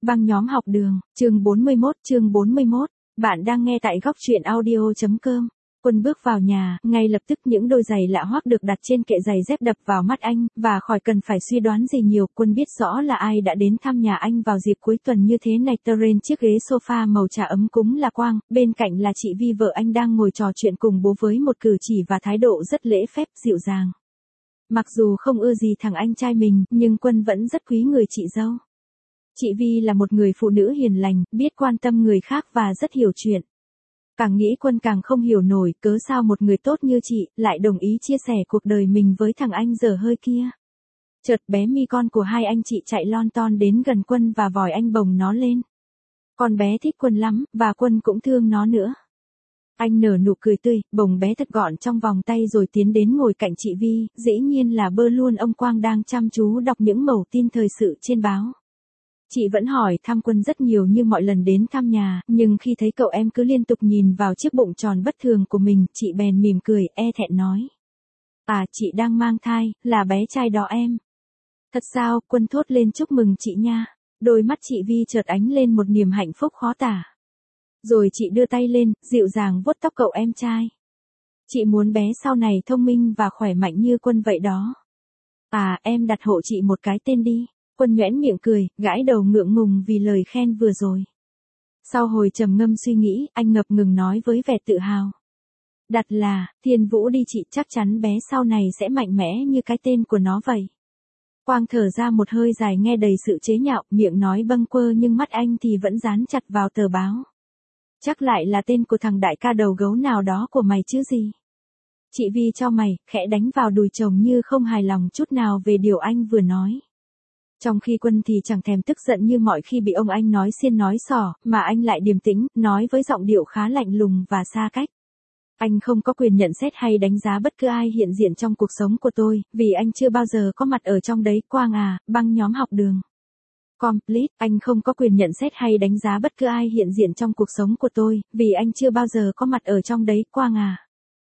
Băng nhóm học đường, chương 41, bạn đang nghe tại góc truyện audio.com. Quân bước vào nhà, ngay lập tức những đôi giày lạ hoắc được đặt trên kệ giày dép đập vào mắt anh, và khỏi cần phải suy đoán gì nhiều, Quân biết rõ là ai đã đến thăm nhà anh vào dịp cuối tuần như thế này. Trên chiếc ghế sofa màu trà ấm cúng là Quang, bên cạnh là chị Vi vợ anh đang ngồi trò chuyện cùng bố với một cử chỉ và thái độ rất lễ phép, dịu dàng. Mặc dù không ưa gì thằng anh trai mình, nhưng Quân vẫn rất quý người chị dâu. Chị Vi là một người phụ nữ hiền lành, biết quan tâm người khác và rất hiểu chuyện. Càng nghĩ Quân càng không hiểu nổi cớ sao một người tốt như chị lại đồng ý chia sẻ cuộc đời mình với thằng anh dở hơi kia. Chợt bé Mi con của hai anh chị chạy lon ton đến gần Quân và vòi anh bồng nó lên. Con bé thích Quân lắm, và Quân cũng thương nó nữa. Anh nở nụ cười tươi, bồng bé thật gọn trong vòng tay rồi tiến đến ngồi cạnh chị Vi, dĩ nhiên là bơ luôn ông Quang đang chăm chú đọc những mẩu tin thời sự trên báo. Chị vẫn hỏi thăm Quân rất nhiều như mọi lần đến thăm nhà, nhưng khi thấy cậu em cứ liên tục nhìn vào chiếc bụng tròn bất thường của mình, chị bèn mỉm cười, e thẹn nói. À, chị đang mang thai, là bé trai đó em. Thật sao? Quân thốt lên chúc mừng chị nha. Đôi mắt chị Vi chợt ánh lên một niềm hạnh phúc khó tả. Rồi chị đưa tay lên, dịu dàng vuốt tóc cậu em trai. Chị muốn bé sau này thông minh và khỏe mạnh như Quân vậy đó. À, em đặt hộ chị một cái tên đi. Quân nhoẻn miệng cười, gãi đầu ngượng ngùng vì lời khen vừa rồi. Sau hồi trầm ngâm suy nghĩ, anh ngập ngừng nói với vẻ tự hào. Đặt là, Thiên Vũ đi chị, chắc chắn bé sau này sẽ mạnh mẽ như cái tên của nó vậy. Quang thở ra một hơi dài nghe đầy sự chế nhạo, miệng nói bâng quơ nhưng mắt anh thì vẫn dán chặt vào tờ báo. Chắc lại là tên của thằng đại ca đầu gấu nào đó của mày chứ gì. Chị Vi cho mày, khẽ đánh vào đùi chồng như không hài lòng chút nào về điều anh vừa nói. Trong khi Quân thì chẳng thèm tức giận như mọi khi bị ông anh nói xiên nói xỏ, mà anh lại điềm tĩnh, nói với giọng điệu khá lạnh lùng và xa cách. Anh không có quyền nhận xét hay đánh giá bất cứ ai hiện diện trong cuộc sống của tôi, vì anh chưa bao giờ có mặt ở trong đấy. Quang à, băng nhóm học đường. Complete, anh không có quyền nhận xét hay đánh giá bất cứ ai hiện diện trong cuộc sống của tôi, vì anh chưa bao giờ có mặt ở trong đấy. Quang à.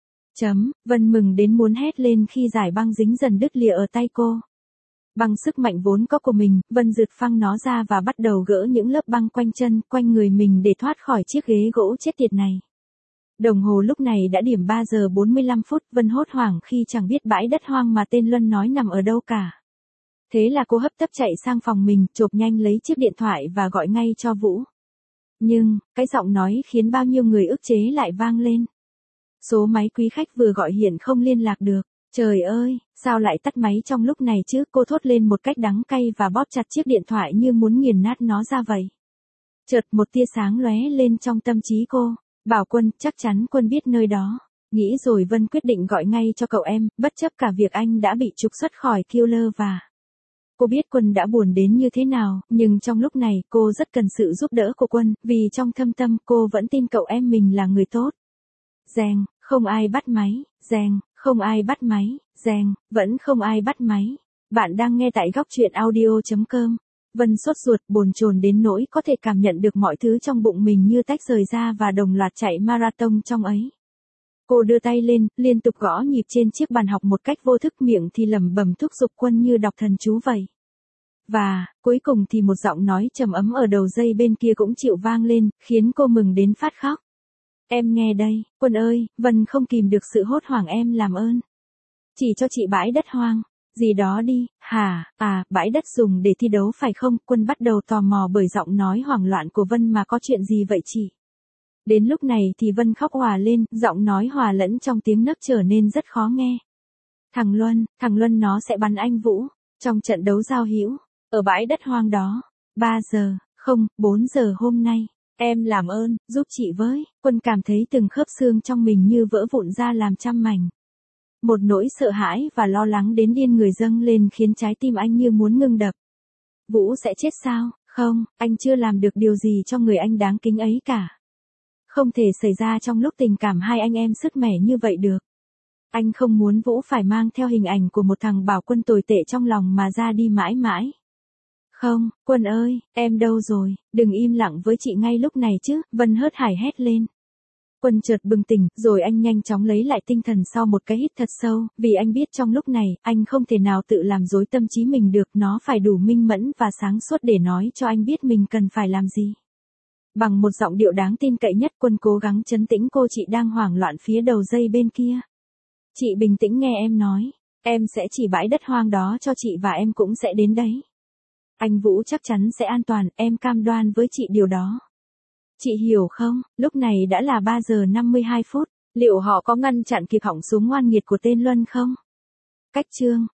Vân mừng đến muốn hét lên khi giải băng dính dần đứt lìa ở tay cô. Bằng sức mạnh vốn có của mình, Vân rượt phăng nó ra và bắt đầu gỡ những lớp băng quanh chân, quanh người mình để thoát khỏi chiếc ghế gỗ chết tiệt này. Đồng hồ lúc này đã điểm 3 giờ 45 phút, Vân hốt hoảng khi chẳng biết bãi đất hoang mà tên Luân nói nằm ở đâu cả. Thế là cô hấp tấp chạy sang phòng mình, chộp nhanh lấy chiếc điện thoại và gọi ngay cho Vũ. Nhưng, cái giọng nói khiến bao nhiêu người ức chế lại vang lên. Số máy quý khách vừa gọi hiện không liên lạc được. Trời ơi, sao lại tắt máy trong lúc này chứ? Cô thốt lên một cách đắng cay và bóp chặt chiếc điện thoại như muốn nghiền nát nó ra vậy. Chợt một tia sáng lóe lên trong tâm trí cô. Bảo Quân, chắc chắn Quân biết nơi đó. Nghĩ rồi Vân quyết định gọi ngay cho cậu em, bất chấp cả việc anh đã bị trục xuất khỏi Killer và... Cô biết Quân đã buồn đến như thế nào, nhưng trong lúc này cô rất cần sự giúp đỡ của Quân, vì trong thâm tâm cô vẫn tin cậu em mình là người tốt. Reng, không ai bắt máy, reng, không ai bắt máy, reng, vẫn không ai bắt máy. Bạn đang nghe tại góc truyện audio.com. Vân sốt ruột, bồn chồn đến nỗi có thể cảm nhận được mọi thứ trong bụng mình như tách rời ra và đồng loạt chạy marathon trong ấy. Cô đưa tay lên, liên tục gõ nhịp trên chiếc bàn học một cách vô thức, miệng thì lẩm bẩm thúc giục Quân như đọc thần chú vậy. Và, cuối cùng thì một giọng nói trầm ấm ở đầu dây bên kia cũng chịu vang lên, khiến cô mừng đến phát khóc. Em nghe đây, Quân ơi, Vân không kìm được sự hốt hoảng, em làm ơn. Chỉ cho chị bãi đất hoang, gì đó đi, hả, à, bãi đất dùng để thi đấu phải không? Quân bắt đầu tò mò bởi giọng nói hoảng loạn của Vân, mà có chuyện gì vậy chị? Đến lúc này thì Vân khóc òa lên, giọng nói hòa lẫn trong tiếng nấc trở nên rất khó nghe. Thằng Luân nó sẽ bắn anh Vũ, trong trận đấu giao hữu, ở bãi đất hoang đó, 4 giờ hôm nay. Em làm ơn, giúp chị với. Quân cảm thấy từng khớp xương trong mình như vỡ vụn ra làm trăm mảnh. Một nỗi sợ hãi và lo lắng đến điên người dâng lên khiến trái tim anh như muốn ngưng đập. Vũ sẽ chết sao? Không, anh chưa làm được điều gì cho người anh đáng kính ấy cả. Không thể xảy ra trong lúc tình cảm hai anh em sứt mẻ như vậy được. Anh không muốn Vũ phải mang theo hình ảnh của một thằng Bảo Quân tồi tệ trong lòng mà ra đi mãi mãi. Không, Quân ơi, em đâu rồi, đừng im lặng với chị ngay lúc này chứ, Vân hớt hải hét lên. Quân chợt bừng tỉnh, rồi anh nhanh chóng lấy lại tinh thần sau một cái hít thật sâu, vì anh biết trong lúc này, anh không thể nào tự làm rối tâm trí mình được, nó phải đủ minh mẫn và sáng suốt để nói cho anh biết mình cần phải làm gì. Bằng một giọng điệu đáng tin cậy nhất, Quân cố gắng trấn tĩnh cô chị đang hoảng loạn phía đầu dây bên kia. Chị bình tĩnh nghe em nói, em sẽ chỉ bãi đất hoang đó cho chị và em cũng sẽ đến đấy. Anh Vũ chắc chắn sẽ an toàn, em cam đoan với chị điều đó. Chị hiểu không, lúc này đã là 3 giờ 52 phút, liệu họ có ngăn chặn kịp họng súng ngoan nghiệt của tên Luân không? Cách chương